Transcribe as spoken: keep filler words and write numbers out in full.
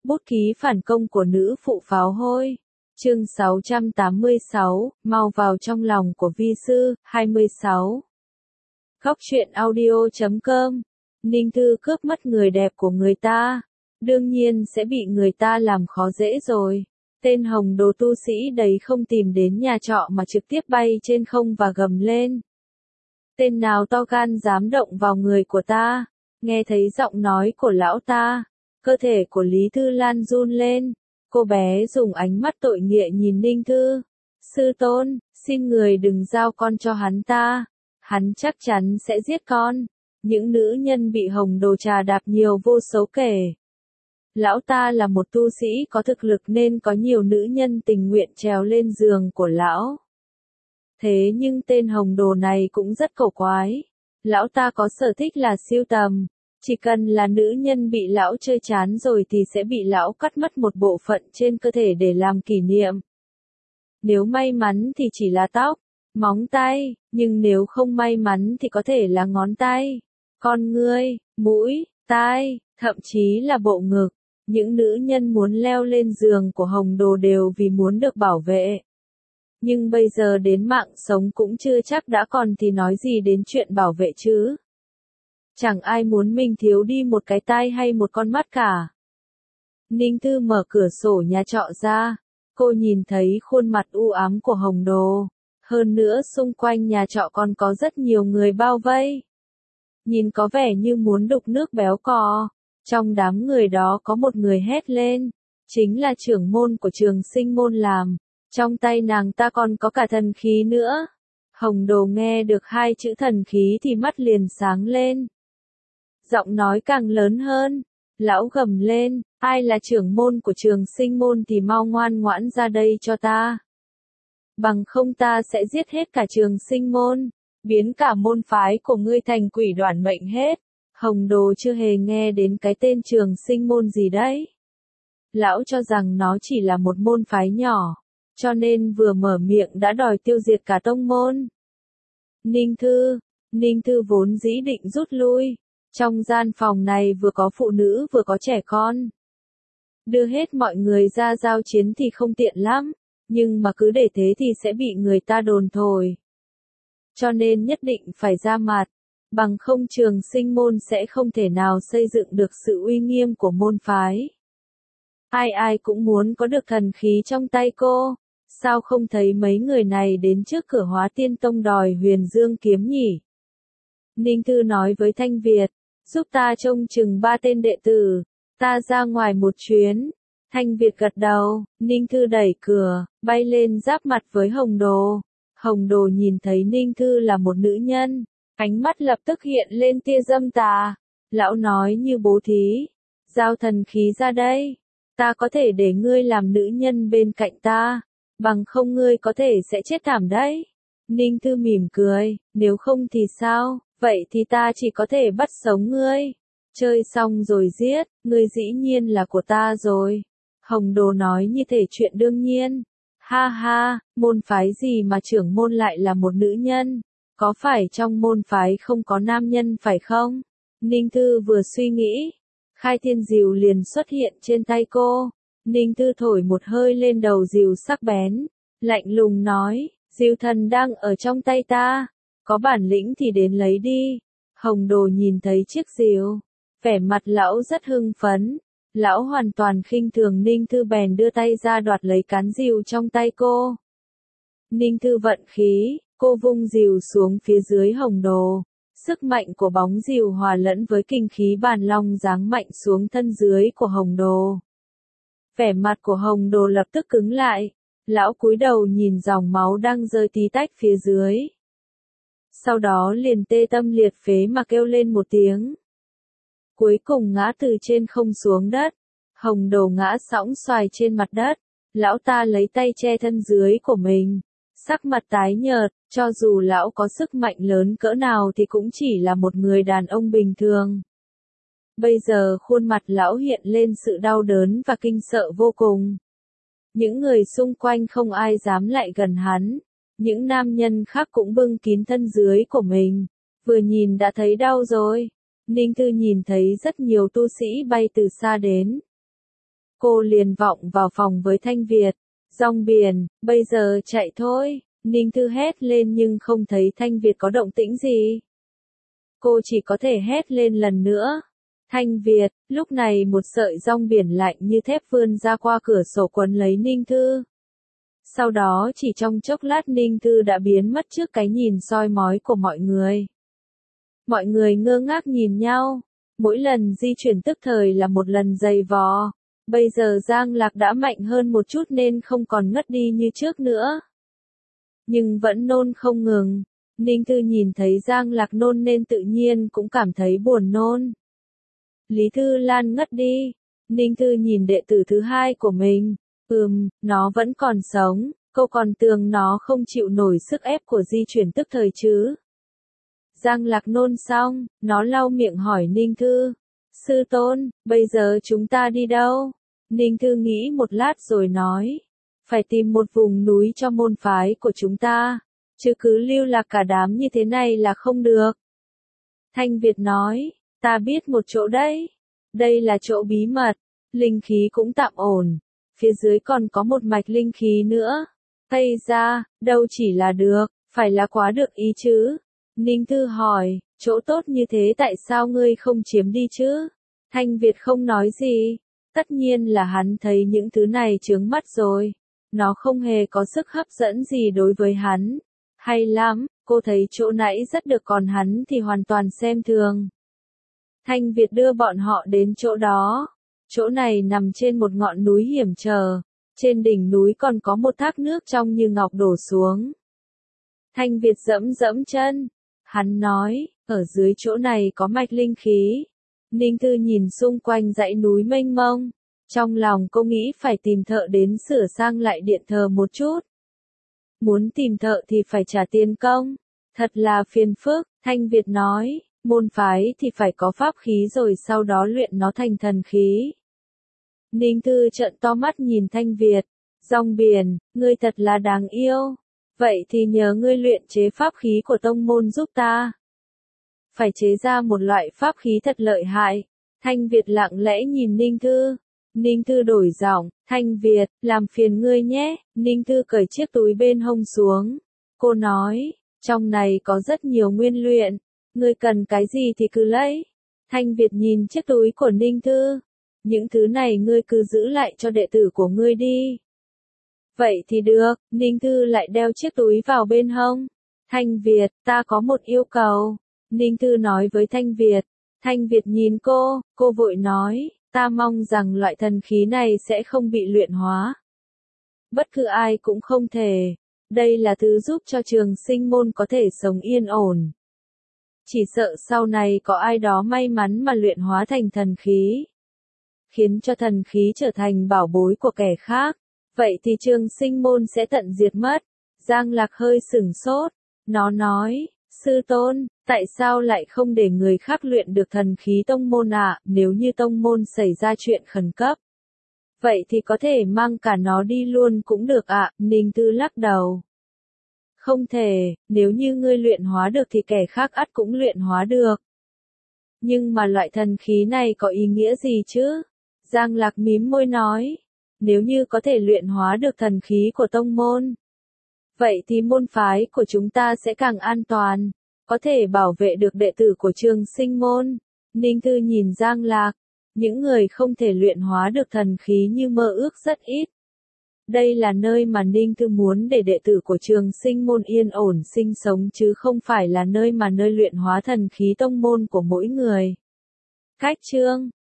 Bút ký phản công của nữ phụ pháo hôi. Chương sáu trăm tám mươi sáu, mau vào trong lòng của vi sư, hai mươi sáu. Góc truyện audio chấm com. Ninh Thư cướp mất người đẹp của người ta, đương nhiên sẽ bị người ta làm khó dễ rồi. Tên hồng đồ tu sĩ đấy không tìm đến nhà trọ mà trực tiếp bay trên không và gầm lên. Tên nào to gan dám động vào người của ta? Nghe thấy giọng nói của lão ta, cơ thể của Lý Thư Lan run lên. Cô bé dùng ánh mắt tội nghiệp nhìn Ninh Thư. Sư tôn, xin người đừng giao con cho hắn ta. Hắn chắc chắn sẽ giết con. Những nữ nhân bị hồng đồ trà đạp nhiều vô số kể. Lão ta là một tu sĩ có thực lực nên có nhiều nữ nhân tình nguyện trèo lên giường của lão. Thế nhưng tên hồng đồ này cũng rất cổ quái. Lão ta có sở thích là siêu tầm. Chỉ cần là nữ nhân bị lão chơi chán rồi thì sẽ bị lão cắt mất một bộ phận trên cơ thể để làm kỷ niệm. Nếu may mắn thì chỉ là tóc, móng tay, nhưng nếu không may mắn thì có thể là ngón tay, con ngươi, mũi, tai, thậm chí là bộ ngực. Những nữ nhân muốn leo lên giường của hồng đồ đều vì muốn được bảo vệ. Nhưng bây giờ đến mạng sống cũng chưa chắc đã còn thì nói gì đến chuyện bảo vệ chứ. Chẳng ai muốn mình thiếu đi một cái tai hay một con mắt cả. Ninh Thư mở cửa sổ nhà trọ ra. Cô nhìn thấy khuôn mặt u ám của hồng đồ. Hơn nữa xung quanh nhà trọ còn có rất nhiều người bao vây. Nhìn có vẻ như muốn đục nước béo cò. Trong đám người đó có một người hét lên. Chính là trưởng môn của trường sinh môn làm. Trong tay nàng ta còn có cả thần khí nữa. Hồng đồ nghe được hai chữ thần khí thì mắt liền sáng lên. Giọng nói càng lớn hơn. Lão gầm lên, ai là trưởng môn của trường sinh môn thì mau ngoan ngoãn ra đây cho ta. Bằng không ta sẽ giết hết cả trường sinh môn, biến cả môn phái của ngươi thành quỷ đoản mệnh hết. Hồng đồ chưa hề nghe đến cái tên trường sinh môn gì đấy. Lão cho rằng nó chỉ là một môn phái nhỏ, cho nên vừa mở miệng đã đòi tiêu diệt cả tông môn. Ninh Thư, Ninh Thư vốn dĩ định rút lui. Trong gian phòng này vừa có phụ nữ vừa có trẻ con. Đưa hết mọi người ra giao chiến thì không tiện lắm, nhưng mà cứ để thế thì sẽ bị người ta đồn thổi. Cho nên nhất định phải ra mặt, bằng không trường sinh môn sẽ không thể nào xây dựng được sự uy nghiêm của môn phái. Ai ai cũng muốn có được thần khí trong tay cô, sao không thấy mấy người này đến trước cửa Hóa Tiên Tông đòi Huyền Dương kiếm nhỉ? Ninh Thư nói với Thanh Việt, giúp ta trông chừng ba tên đệ tử, ta ra ngoài một chuyến. Thanh Việt gật đầu, Ninh Thư đẩy cửa, bay lên giáp mặt với hồng đồ. Hồng đồ nhìn thấy Ninh Thư là một nữ nhân, ánh mắt lập tức hiện lên tia dâm tà. Lão nói như bố thí, giao thần khí ra đây, ta có thể để ngươi làm nữ nhân bên cạnh ta, bằng không ngươi có thể sẽ chết thảm đấy. Ninh Thư mỉm cười, nếu không thì sao? Vậy thì ta chỉ có thể bắt sống ngươi. Chơi xong rồi giết, ngươi dĩ nhiên là của ta rồi. Hồng đồ nói như thể chuyện đương nhiên. Ha ha, môn phái gì mà trưởng môn lại là một nữ nhân? Có phải trong môn phái không có nam nhân phải không? Ninh Thư vừa suy nghĩ. Khai thiên diều liền xuất hiện trên tay cô. Ninh Thư thổi một hơi lên đầu diều sắc bén. Lạnh lùng nói, diều thần đang ở trong tay ta. Có bản lĩnh thì đến lấy đi. Hồng đồ nhìn thấy chiếc diều, vẻ mặt lão rất hưng phấn. Lão hoàn toàn khinh thường Ninh Thư bèn đưa tay ra đoạt lấy cán diều trong tay cô. Ninh Thư vận khí, cô vung diều xuống phía dưới hồng đồ. Sức mạnh của bóng diều hòa lẫn với kinh khí bàn long giáng mạnh xuống thân dưới của hồng đồ. Vẻ mặt của hồng đồ lập tức cứng lại. Lão cúi đầu nhìn dòng máu đang rơi tí tách phía dưới. Sau đó liền tê tâm liệt phế mà kêu lên một tiếng. Cuối cùng ngã từ trên không xuống đất. Hồng đồ ngã sõng xoài trên mặt đất. Lão ta lấy tay che thân dưới của mình. Sắc mặt tái nhợt, cho dù lão có sức mạnh lớn cỡ nào thì cũng chỉ là một người đàn ông bình thường. Bây giờ khuôn mặt lão hiện lên sự đau đớn và kinh sợ vô cùng. Những người xung quanh không ai dám lại gần hắn. Những nam nhân khác cũng bưng kín thân dưới của mình, vừa nhìn đã thấy đau rồi. Ninh Thư nhìn thấy rất nhiều tu sĩ bay từ xa đến. cô liền vọng vào phòng với Thanh Việt. Rong biển, bây giờ chạy thôi, Ninh Thư hét lên nhưng không thấy Thanh Việt có động tĩnh gì. Cô chỉ có thể hét lên lần nữa. Thanh Việt, lúc này một sợi rong biển lạnh như thép vươn ra qua cửa sổ quấn lấy Ninh Thư. Sau đó chỉ trong chốc lát Ninh Thư đã biến mất trước cái nhìn soi mói của mọi người. Mọi người ngơ ngác nhìn nhau, mỗi lần di chuyển tức thời là một lần dày vò. Bây giờ Giang Lạc đã mạnh hơn một chút nên không còn ngất đi như trước nữa. Nhưng vẫn nôn không ngừng. Ninh Thư nhìn thấy Giang Lạc nôn nên tự nhiên cũng cảm thấy buồn nôn. Lý Thư Lan ngất đi. Ninh Thư nhìn đệ tử thứ hai của mình. Ừm, nó vẫn còn sống, cô còn tưởng nó không chịu nổi sức ép của di chuyển tức thời chứ. Giang Lạc nôn xong, nó lau miệng hỏi Ninh Thư. Sư tôn, bây giờ chúng ta đi đâu? Ninh Thư nghĩ một lát rồi nói. Phải tìm một vùng núi cho môn phái của chúng ta, chứ cứ lưu lạc cả đám như thế này là không được. Thanh Việt nói, ta biết một chỗ đấy. Đây là chỗ bí mật, linh khí cũng tạm ổn. Phía dưới còn có một mạch linh khí nữa. Tây ra, đâu chỉ là được, phải là quá được ý chứ. Ninh Thư hỏi, chỗ tốt như thế tại sao ngươi không chiếm đi chứ? Thanh Việt không nói gì. Tất nhiên là hắn thấy những thứ này chướng mắt rồi. Nó không hề có sức hấp dẫn gì đối với hắn. Hay lắm, cô thấy chỗ nãy rất được còn hắn thì hoàn toàn xem thường. Thanh Việt đưa bọn họ đến chỗ đó. Chỗ này nằm trên một ngọn núi hiểm trở. Trên đỉnh núi còn có một thác nước trong như ngọc đổ xuống. Thanh Việt dẫm dẫm chân. Hắn nói, ở dưới chỗ này có mạch linh khí. Ninh Thư nhìn xung quanh dãy núi mênh mông. Trong lòng cô nghĩ phải tìm thợ đến sửa sang lại điện thờ một chút. Muốn tìm thợ thì phải trả tiền công. Thật là phiền phức, Thanh Việt nói, môn phái thì phải có pháp khí rồi sau đó luyện nó thành thần khí. Ninh Thư trợn to mắt nhìn Thanh Việt. Rong biển, ngươi thật là đáng yêu. Vậy thì nhờ ngươi luyện chế pháp khí của tông môn giúp ta. Phải chế ra một loại pháp khí thật lợi hại. Thanh Việt lặng lẽ nhìn Ninh Thư. Ninh Thư đổi giọng, Thanh Việt, làm phiền ngươi nhé. Ninh Thư cởi chiếc túi bên hông xuống. Cô nói, trong này có rất nhiều nguyên luyện. Ngươi cần cái gì thì cứ lấy. Thanh Việt nhìn chiếc túi của Ninh Thư. Những thứ này ngươi cứ giữ lại cho đệ tử của ngươi đi. Vậy thì được, Ninh Thư lại đeo chiếc túi vào bên hông. Thanh Việt, ta có một yêu cầu. Ninh Thư nói với Thanh Việt. Thanh Việt nhìn cô, cô vội nói, ta mong rằng loại thần khí này sẽ không bị luyện hóa. Bất cứ ai cũng không thể. Đây là thứ giúp cho trường sinh môn có thể sống yên ổn. Chỉ sợ sau này có ai đó may mắn mà luyện hóa thành thần khí. Khiến cho thần khí trở thành bảo bối của kẻ khác. Vậy thì trường sinh môn sẽ tận diệt mất. Giang Lạc hơi sửng sốt. Nó nói, sư tôn, tại sao lại không để người khác luyện được thần khí tông môn ạ, nếu như tông môn xảy ra chuyện khẩn cấp? Vậy thì có thể mang cả nó đi luôn cũng được ạ, Ninh Thư lắc đầu. Không thể, nếu như ngươi luyện hóa được thì kẻ khác ắt cũng luyện hóa được. Nhưng mà loại thần khí này có ý nghĩa gì chứ? Giang Lạc mím môi nói. Nếu như có thể luyện hóa được thần khí của tông môn, vậy thì môn phái của chúng ta sẽ càng an toàn, có thể bảo vệ được đệ tử của trường sinh môn. Ninh Thư nhìn Giang Lạc, những người không thể luyện hóa được thần khí như mơ ước rất ít. Đây là nơi mà Ninh Thư muốn để đệ tử của trường sinh môn yên ổn sinh sống chứ không phải là nơi mà nơi luyện hóa thần khí tông môn của mỗi người. Cách chương